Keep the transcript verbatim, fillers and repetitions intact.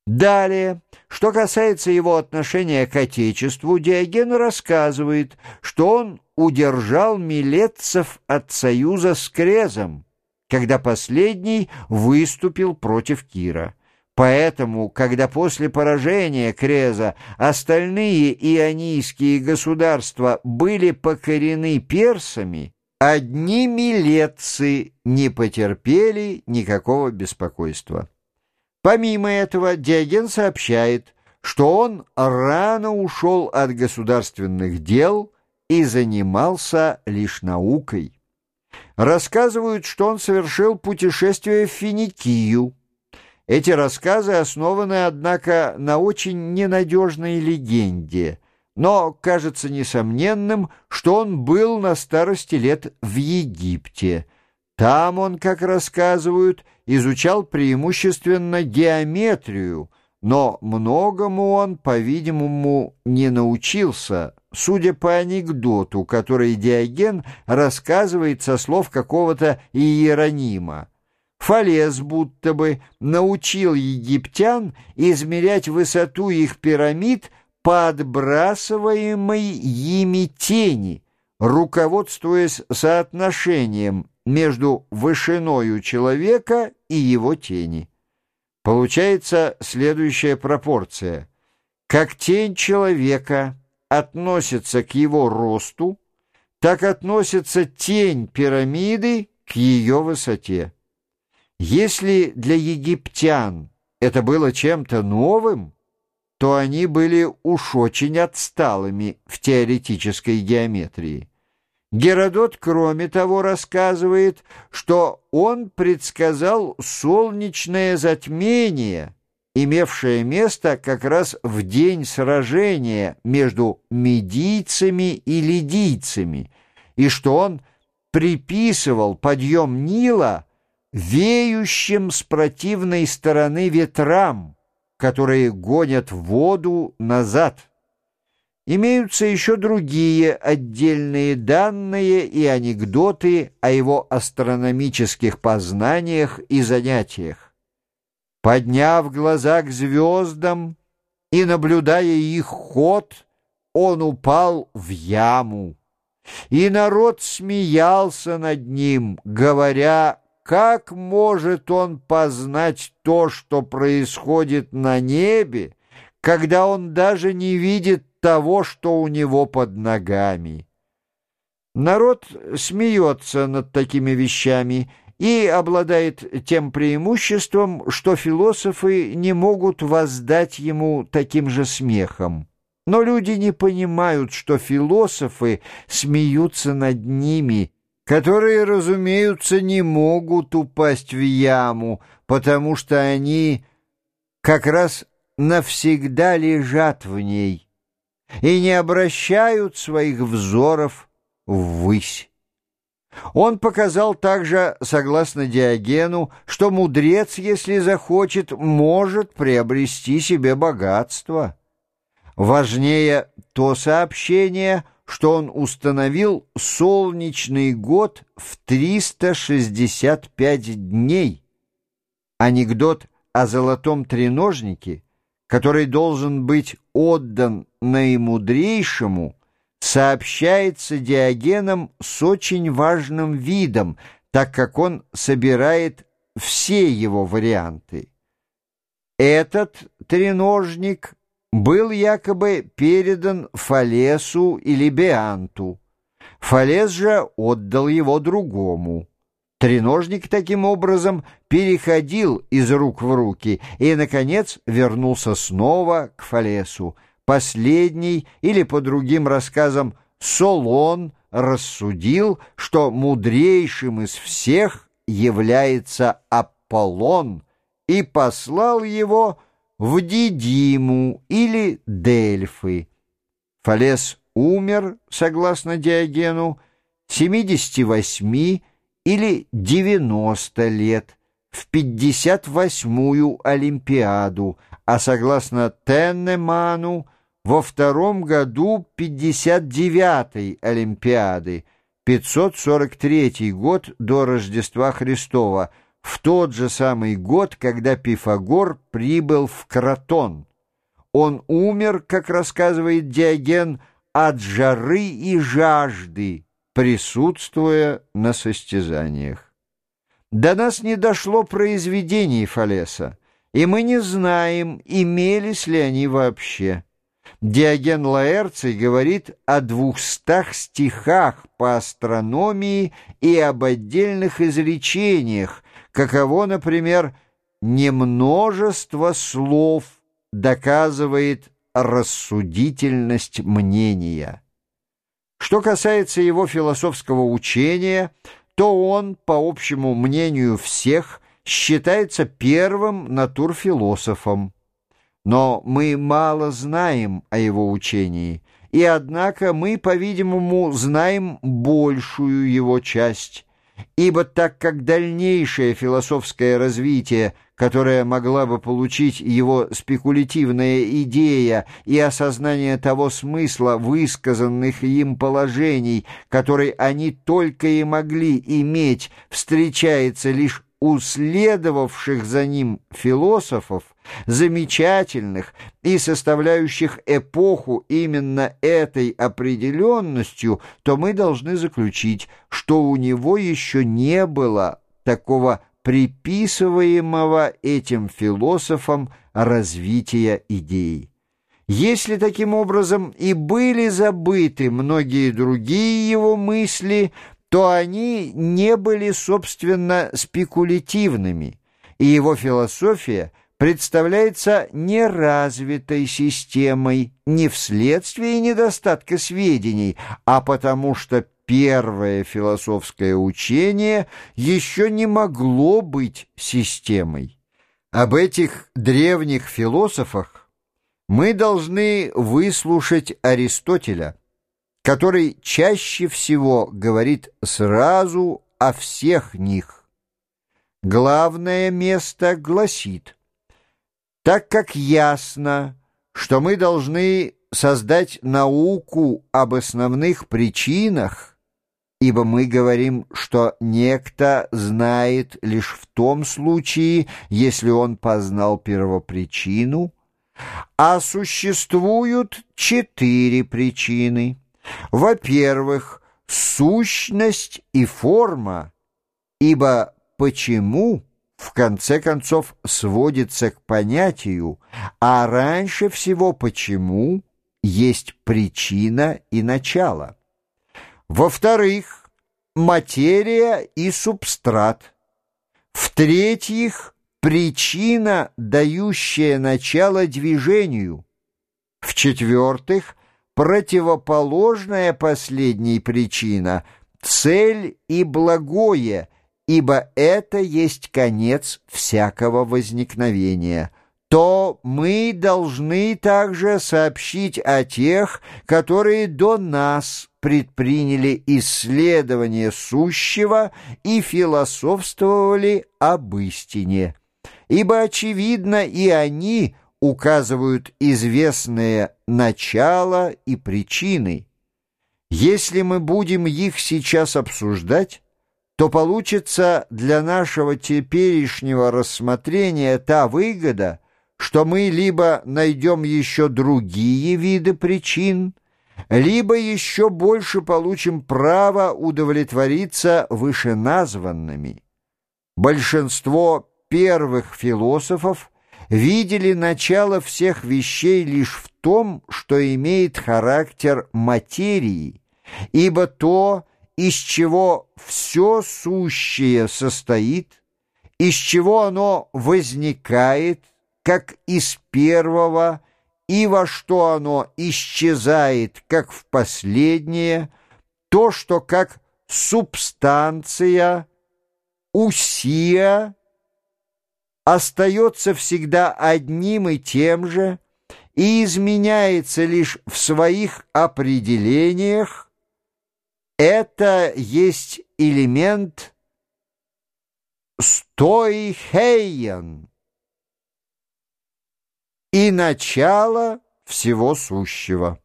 Далее, что касается его отношения к Отечеству, Диоген рассказывает, что он удержал милетцев от союза с Крезом, когда последний выступил против Кира. Поэтому, когда после поражения Креза остальные ионийские государства были покорены персами, одни милетцы не потерпели никакого беспокойства. Помимо этого, Диоген сообщает, что он рано ушел от государственных дел и занимался лишь наукой. Рассказывают, что он совершил путешествие в Финикию. Эти рассказы основаны, однако, на очень ненадежной легенде, но кажется несомненным, что он был на старости лет в Египте. Там он, как рассказывают, изучал преимущественно геометрию, но многому он, по-видимому, не научился, судя по анекдоту, который Диоген рассказывает со слов какого-то Иеронима. Фалес будто бы научил египтян измерять высоту их пирамид по отбрасываемой ими тени, руководствуясь соотношением между вышиною человека и его тени. Получается следующая пропорция. Как тень человека относится к его росту, так относится тень пирамиды к ее высоте. Если для египтян это было чем-то новым, то они были уж очень отсталыми в теоретической геометрии. Геродот, кроме того, рассказывает, что он предсказал солнечное затмение, имевшее место как раз в день сражения между медийцами и лидийцами, и что он приписывал подъем Нила веющим с противной стороны ветрам, которые гонят воду назад. Имеются еще другие отдельные данные и анекдоты о его астрономических познаниях и занятиях. Подняв глаза к звездам и наблюдая их ход, он упал в яму, и народ смеялся над ним, говоря: как может он познать то, что происходит на небе, когда он даже не видит того, что у него под ногами? Народ смеется над такими вещами и обладает тем преимуществом, что философы не могут воздать ему таким же смехом. Но люди не понимают, что философы смеются над ними, которые, разумеется, не могут упасть в яму, потому что они как раз навсегда лежат в ней и не обращают своих взоров ввысь. Он показал также, согласно Диогену, что мудрец, если захочет, может приобрести себе богатство. Важнее то сообщение, что он установил солнечный год в триста шестьдесят пять дней. Анекдот о золотом треножнике, который должен быть отдан наимудрейшему, сообщается Диогеном с очень важным видом, так как он собирает все его варианты. Этот треножник был якобы передан Фалесу или Беанту. Фалес же отдал его другому. Треножник таким образом переходил из рук в руки и, наконец, вернулся снова к Фалесу. Последний, или по другим рассказам, Солон, рассудил, что мудрейшим из всех является Аполлон, и послал его в Дидиму или Дельфы. Фалес умер, согласно Диогену, семидесяти восьми или девяноста лет, в пятьдесят восьмую Олимпиаду, а согласно Теннеману, во втором году пятьдесят девятой Олимпиады, пятьсот сорок третий год до Рождества Христова, в тот же самый год, когда Пифагор прибыл в Кротон. Он умер, как рассказывает Диоген, от жары и жажды, присутствуя на состязаниях. До нас не дошло произведений Фалеса, и мы не знаем, имелись ли они вообще. Диоген Лаэрций говорит о двухстах стихах по астрономии и об отдельных изречениях, каково, например, «немножество слов доказывает рассудительность мнения». Что касается его философского учения, то он, по общему мнению всех, считается первым натурфилософом. Но мы мало знаем о его учении, и однако мы, по-видимому, знаем большую его часть, ибо так как дальнейшее философское развитие, которое могла бы получить его спекулятивная идея и осознание того смысла высказанных им положений, который они только и могли иметь, встречается лишь у следовавших за ним философов, замечательных и составляющих эпоху именно этой определенностью, то мы должны заключить, что у него еще не было такого приписываемого этим философам развития идей. Если таким образом и были забыты многие другие его мысли, то они не были, собственно, спекулятивными, и его философия представляется неразвитой системой не вследствие недостатка сведений, а потому что первое философское учение еще не могло быть системой. Об этих древних философах мы должны выслушать Аристотеля, который чаще всего говорит сразу о всех них. Главное место гласит: так как ясно, что мы должны создать науку об основных причинах, ибо мы говорим, что некто знает лишь в том случае, если он познал первопричину, а существуют четыре причины. Во-первых, сущность и форма, ибо почему в конце концов сводится к понятию, а раньше всего почему есть причина и начало. Во-вторых, материя и субстрат. В-третьих, причина, дающая начало движению. В-четвертых, противоположная последней причина — цель и благое, ибо это есть конец всякого возникновения. То мы должны также сообщить о тех, которые до нас предприняли исследование сущего и философствовали об истине, ибо, очевидно, и они указывают известные начала и причины. Если мы будем их сейчас обсуждать, то получится для нашего теперешнего рассмотрения та выгода, что мы либо найдем еще другие виды причин, либо еще больше получим право удовлетвориться вышеназванными. Большинство первых философов видели начало всех вещей лишь в том, что имеет характер материи, ибо то, из чего все сущее состоит, из чего оно возникает, как из первого, и во что оно исчезает, как в последнее, то, что как субстанция, усия, остается всегда одним и тем же и изменяется лишь в своих определениях, это есть элемент стоихейен и начало всего сущего.